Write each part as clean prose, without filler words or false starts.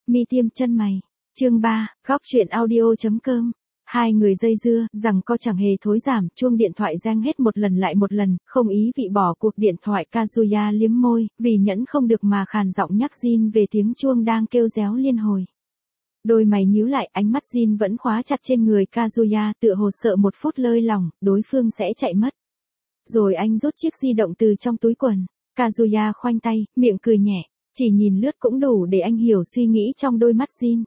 Mi tiêm chân mày. Chương 3, góc truyện audio.com. Hai người dây dưa, rằng co chẳng hề thối giảm, chuông điện thoại reng hết một lần lại một lần, không ý vị bỏ cuộc điện thoại. Kazuya liếm môi, vì nhẫn không được mà khàn giọng nhắc Jin về tiếng chuông đang kêu réo liên hồi. Đôi mày nhíu lại, ánh mắt Jin vẫn khóa chặt trên người Kazuya, tựa hồ sợ một phút lơi lỏng, đối phương sẽ chạy mất. Rồi anh rút chiếc di động từ trong túi quần. Kazuya khoanh tay, miệng cười nhẹ, chỉ nhìn lướt cũng đủ để anh hiểu suy nghĩ trong đôi mắt Jin.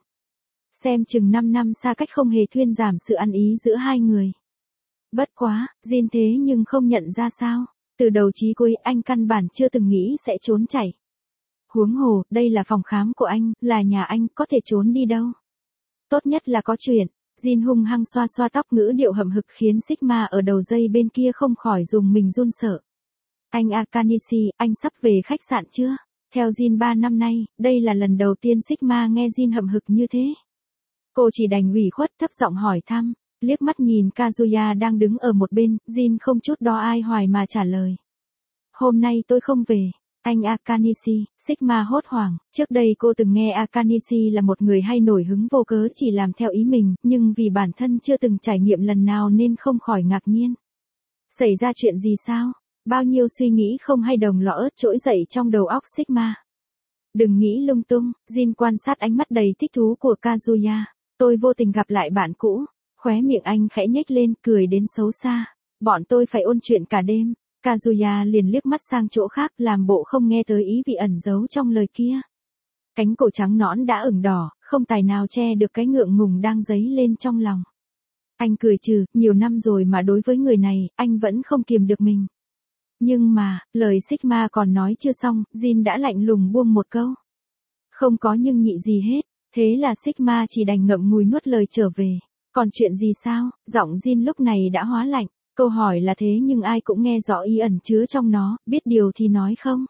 Xem chừng 5 năm xa cách không hề thuyên giảm sự ăn ý giữa hai người. Bất quá, Jin thế nhưng không nhận ra sao. Từ đầu chí cuối anh căn bản chưa từng nghĩ sẽ trốn chạy. Huống hồ, đây là phòng khám của anh, là nhà anh, có thể trốn đi đâu. Tốt nhất là có chuyện. Jin hung hăng xoa xoa tóc, ngữ điệu hậm hực khiến Sigma ở đầu dây bên kia không khỏi dùng mình run sợ. Anh Akanishi, anh sắp về khách sạn chưa? Theo Jin 3 năm nay, đây là lần đầu tiên Sigma nghe Jin hậm hực như thế. Cô chỉ đành ủy khuất thấp giọng hỏi thăm, liếc mắt nhìn Kazuya đang đứng ở một bên, Jin không chút đo ai hoài mà trả lời. Hôm nay tôi không về. Anh Akanishi, Sigma hốt hoảng, trước đây cô từng nghe Akanishi là một người hay nổi hứng vô cớ chỉ làm theo ý mình, nhưng vì bản thân chưa từng trải nghiệm lần nào nên không khỏi ngạc nhiên. Xảy ra chuyện gì sao? Bao nhiêu suy nghĩ không hay đồng lõ ớt trỗi dậy trong đầu óc Sigma. Đừng nghĩ lung tung, Jin quan sát ánh mắt đầy thích thú của Kazuya. Tôi vô tình gặp lại bạn cũ. Khóe miệng anh khẽ nhếch lên, cười đến xấu xa. Bọn tôi phải ôn chuyện cả đêm. Kazuya liền liếc mắt sang chỗ khác, làm bộ không nghe tới ý vị ẩn giấu trong lời kia. Cánh cổ trắng nõn đã ửng đỏ, không tài nào che được cái ngượng ngùng đang dấy lên trong lòng. Anh cười trừ, nhiều năm rồi mà đối với người này, anh vẫn không kiềm được mình. Nhưng mà, lời Sigma còn nói chưa xong, Jin đã lạnh lùng buông một câu. Không có nhưng nhị gì hết, thế là Sigma chỉ đành ngậm ngùi nuốt lời trở về. Còn chuyện gì sao? Giọng Jin lúc này đã hóa lạnh. Câu hỏi là thế nhưng ai cũng nghe rõ ý ẩn chứa trong nó, biết điều thì nói không.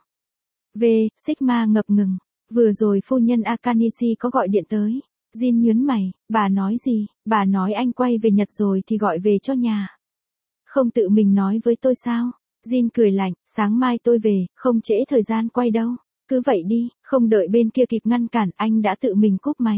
Sigma ngập ngừng. Vừa rồi phu nhân Akanishi có gọi điện tới. Jin nhướng mày, bà nói gì? Bà nói anh quay về Nhật rồi thì gọi về cho nhà. Không tự mình nói với tôi sao? Jin cười lạnh, sáng mai tôi về, không trễ thời gian quay đâu. Cứ vậy đi, không đợi bên kia kịp ngăn cản, anh đã tự mình cúp máy.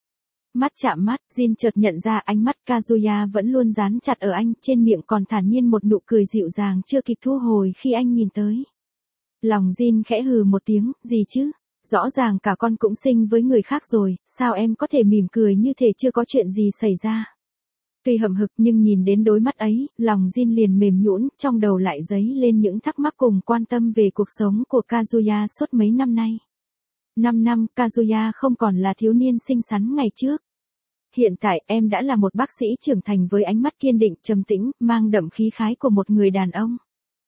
Mắt chạm mắt, Jin chợt nhận ra ánh mắt Kazuya vẫn luôn dán chặt ở anh, trên miệng còn thản nhiên một nụ cười dịu dàng chưa kịp thu hồi khi anh nhìn tới. Lòng Jin khẽ hừ một tiếng, gì chứ? Rõ ràng cả con cũng sinh với người khác rồi, sao em có thể mỉm cười như thể chưa có chuyện gì xảy ra? Tuy hậm hực nhưng nhìn đến đôi mắt ấy, lòng Jin liền mềm nhũn, trong đầu lại dấy lên những thắc mắc cùng quan tâm về cuộc sống của Kazuya suốt mấy năm nay. 5 năm, Kazuya không còn là thiếu niên xinh xắn ngày trước. Hiện tại em đã là một bác sĩ trưởng thành với ánh mắt kiên định, trầm tĩnh, mang đậm khí khái của một người đàn ông.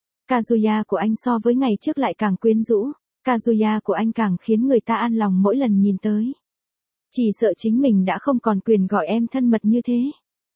Kazuya của anh so với ngày trước lại càng quyến rũ, Kazuya của anh càng khiến người ta an lòng mỗi lần nhìn tới. Chỉ sợ chính mình đã không còn quyền gọi em thân mật như thế.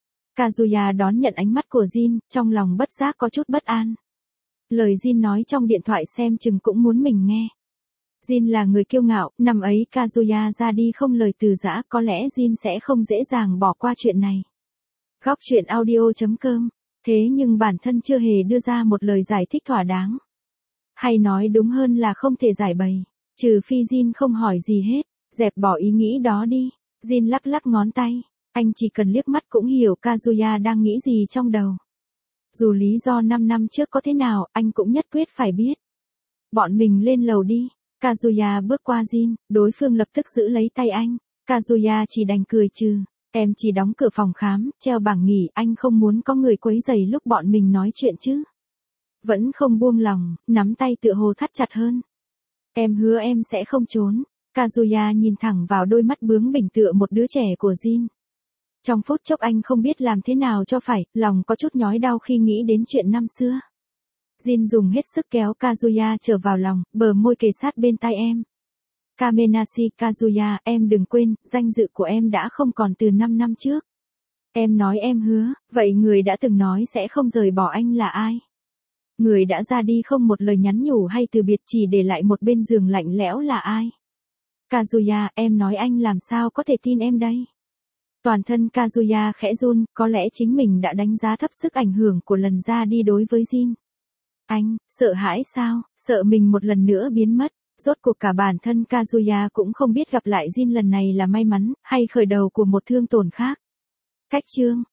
Kazuya đón nhận ánh mắt của Jin, trong lòng bất giác có chút bất an. Lời Jin nói trong điện thoại xem chừng cũng muốn mình nghe. Jin là người kiêu ngạo, năm ấy Kazuya ra đi không lời từ giã, có lẽ Jin sẽ không dễ dàng bỏ qua chuyện này. Góc truyện audio.com. Thế nhưng bản thân chưa hề đưa ra một lời giải thích thỏa đáng. Hay nói đúng hơn là không thể giải bày. Trừ phi Jin không hỏi gì hết, dẹp bỏ ý nghĩ đó đi. Jin lắc lắc ngón tay. Anh chỉ cần liếc mắt cũng hiểu Kazuya đang nghĩ gì trong đầu. Dù lý do 5 năm trước có thế nào, anh cũng nhất quyết phải biết. Bọn mình lên lầu đi. Kazuya bước qua Jin, đối phương lập tức giữ lấy tay anh. Kazuya chỉ đành cười trừ. Em chỉ đóng cửa phòng khám, treo bảng nghỉ, anh không muốn có người quấy rầy lúc bọn mình nói chuyện chứ. Vẫn không buông lòng, nắm tay tựa hồ thắt chặt hơn. Em hứa em sẽ không trốn. Kazuya nhìn thẳng vào đôi mắt bướng bỉnh tựa một đứa trẻ của Jin. Trong phút chốc anh không biết làm thế nào cho phải, lòng có chút nhói đau khi nghĩ đến chuyện năm xưa. Jin dùng hết sức kéo Kazuya trở vào lòng, bờ môi kề sát bên tai em. Kamenashi Kazuya, em đừng quên, danh dự của em đã không còn từ 5 năm trước. Em nói em hứa, vậy người đã từng nói sẽ không rời bỏ anh là ai? Người đã ra đi không một lời nhắn nhủ hay từ biệt chỉ để lại một bên giường lạnh lẽo là ai? Kazuya, em nói anh làm sao có thể tin em đây? Toàn thân Kazuya khẽ run, có lẽ chính mình đã đánh giá thấp sức ảnh hưởng của lần ra đi đối với Jin. Anh, sợ hãi sao, sợ mình một lần nữa biến mất. Rốt cuộc cả bản thân Kazuya cũng không biết gặp lại Jin lần này là may mắn, hay khởi đầu của một thương tổn khác. Cách chương